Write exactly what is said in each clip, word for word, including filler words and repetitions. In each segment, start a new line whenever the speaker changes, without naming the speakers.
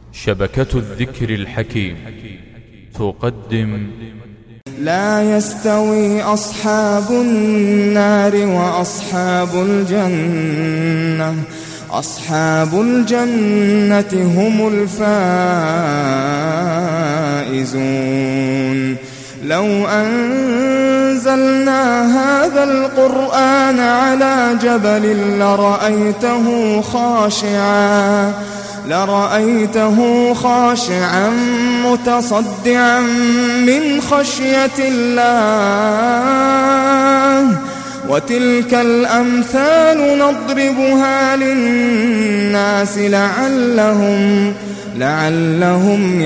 شبكة الذكر الحكيم تقدم
لا يستوي أصحاب النار وأصحاب الجنة أصحاب الجنة هم الفائزون. لو أنزلنا هذا القرآن على جبل لرأيته خاشعا لرأيته خاشعا متصدعا من خشية الله. وتلك الأمثال نضربها للناس لعلهم لعلهم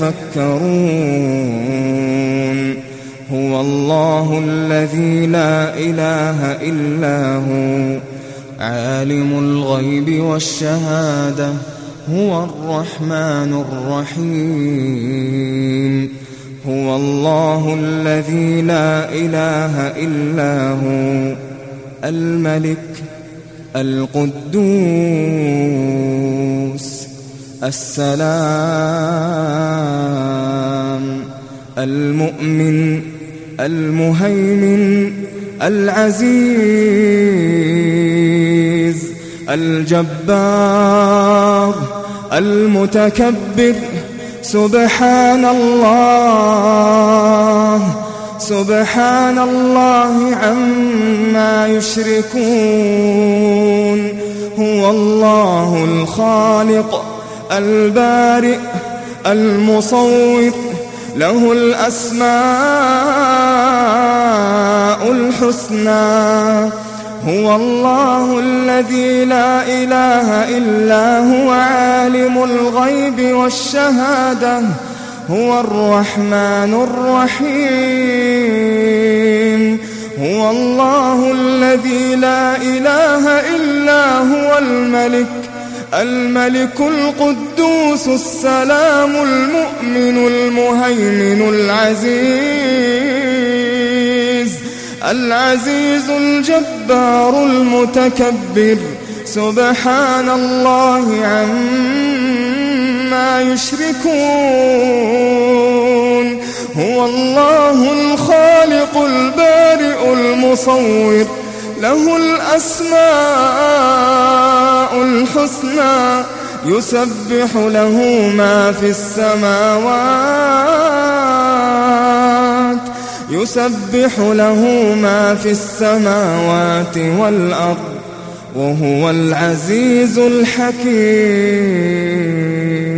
يتفكرون. هو الله الذي لا إله إلا هو عالم الغيب والشهادة هو الرحمن الرحيم. هو الله الذي لا إله إلا هو الملك القدوس السلام المؤمن المهيمن العزيز الجبار المتكبر. سبحان الله سبحان الله عما يشركون. هو الله الخالق البارئ المصور له الأسماء الحسنى. هو الله الذي لا إله إلا هو عالم الغيب والشهادة هو الرحمن الرحيم. هو الله الذي لا إله إلا هو الملك الملك القدوس السلام المؤمن المهيمن العزيز العزيز الجبار المتكبر. سبحان الله عما يشركون. هو الله الخالق البارئ المصور له الأسماء الحسنى. يسبح له ما في السماوات يسبح له ما في السماوات والأرض وهو العزيز الحكيم.